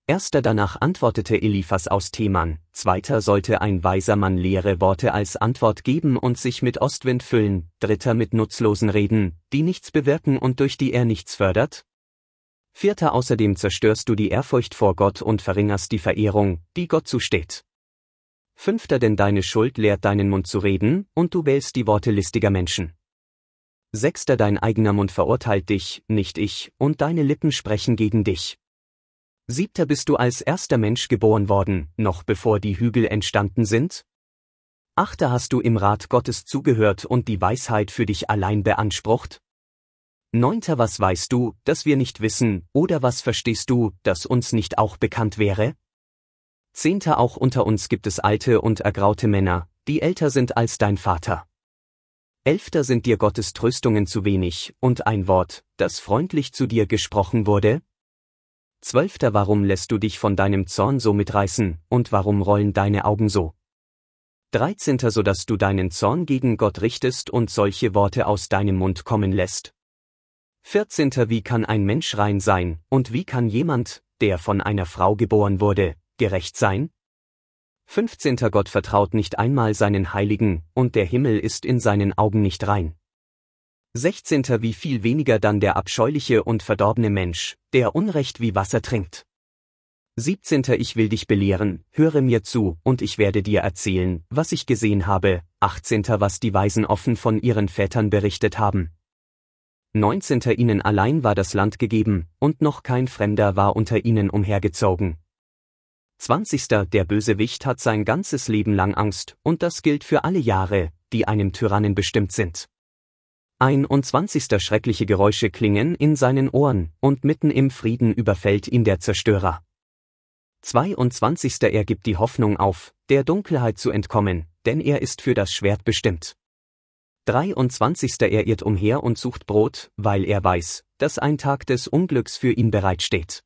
Erster danach antwortete Eliphas aus Teman, zweiter sollte ein weiser Mann leere Worte als Antwort geben und sich mit Ostwind füllen, dritter mit nutzlosen Reden, die nichts bewirken und durch die er nichts fördert? Vierter außerdem zerstörst du die Ehrfurcht vor Gott und verringerst die Verehrung, die Gott zusteht. Fünfter denn deine Schuld lehrt deinen Mund zu reden, und du wählst die Worte listiger Menschen. Sechster dein eigener Mund verurteilt dich, nicht ich, und deine Lippen sprechen gegen dich. Siebter bist du als erster Mensch geboren worden, noch bevor die Hügel entstanden sind? Achter hast du im Rat Gottes zugehört und die Weisheit für dich allein beansprucht? Neunter was weißt du, das wir nicht wissen, oder was verstehst du, das uns nicht auch bekannt wäre? Zehnter auch unter uns gibt es alte und ergraute Männer, die älter sind als dein Vater. Elfter sind dir Gottes Tröstungen zu wenig, und ein Wort, das freundlich zu dir gesprochen wurde? Zwölfter warum lässt du dich von deinem Zorn so mitreißen, und warum rollen deine Augen so? 13. so dass du deinen Zorn gegen Gott richtest und solche Worte aus deinem Mund kommen lässt. 14. wie kann ein Mensch rein sein, und wie kann jemand, der von einer Frau geboren wurde, gerecht sein? 15. Gott vertraut nicht einmal seinen Heiligen, und der Himmel ist in seinen Augen nicht rein. 16. wie viel weniger dann der abscheuliche und verdorbene Mensch, der Unrecht wie Wasser trinkt. 17. ich will dich belehren, höre mir zu, und ich werde dir erzählen, was ich gesehen habe. 18. was die Weisen offen von ihren Vätern berichtet haben. 19. ihnen allein war das Land gegeben, und noch kein Fremder war unter ihnen umhergezogen. 20. der Bösewicht hat sein ganzes Leben lang Angst, und das gilt für alle Jahre, die einem Tyrannen bestimmt sind. 21. schreckliche Geräusche klingen in seinen Ohren, und mitten im Frieden überfällt ihn der Zerstörer. 22. er gibt die Hoffnung auf, der Dunkelheit zu entkommen, denn er ist für das Schwert bestimmt. 23. er irrt umher und sucht Brot, weil er weiß, dass ein Tag des Unglücks für ihn bereitsteht.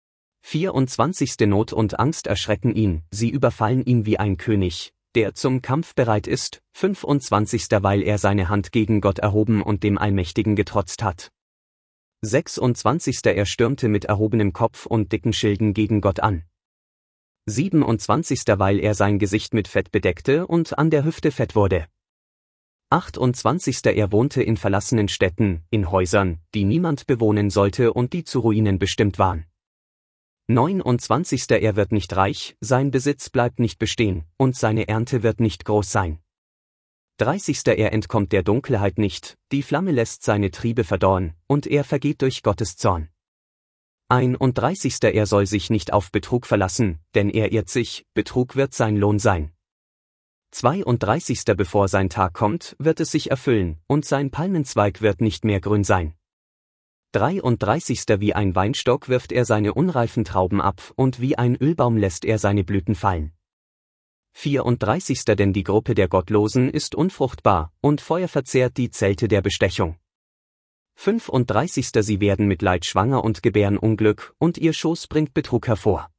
24. Not und Angst erschrecken ihn, sie überfallen ihn wie ein König, der zum Kampf bereit ist. 25. weil er seine Hand gegen Gott erhoben und dem Allmächtigen getrotzt hat. 26. er stürmte mit erhobenem Kopf und dicken Schilden gegen Gott an. 27. weil er sein Gesicht mit Fett bedeckte und an der Hüfte fett wurde. 28. er wohnte in verlassenen Städten, in Häusern, die niemand bewohnen sollte und die zu Ruinen bestimmt waren. 29. er wird nicht reich, sein Besitz bleibt nicht bestehen, und seine Ernte wird nicht groß sein. 30. er entkommt der Dunkelheit nicht, die Flamme lässt seine Triebe verdorren, und er vergeht durch Gottes Zorn. 31. er soll sich nicht auf Betrug verlassen, denn er irrt sich, Betrug wird sein Lohn sein. 32. bevor sein Tag kommt, wird es sich erfüllen, und sein Palmenzweig wird nicht mehr grün sein. 33. wie ein Weinstock wirft er seine unreifen Trauben ab, und wie ein Ölbaum lässt er seine Blüten fallen. 34. denn die Gruppe der Gottlosen ist unfruchtbar, und Feuer verzehrt die Zelte der Bestechung. 35. sie werden mit Leid schwanger und gebären Unglück, und ihr Schoß bringt Betrug hervor.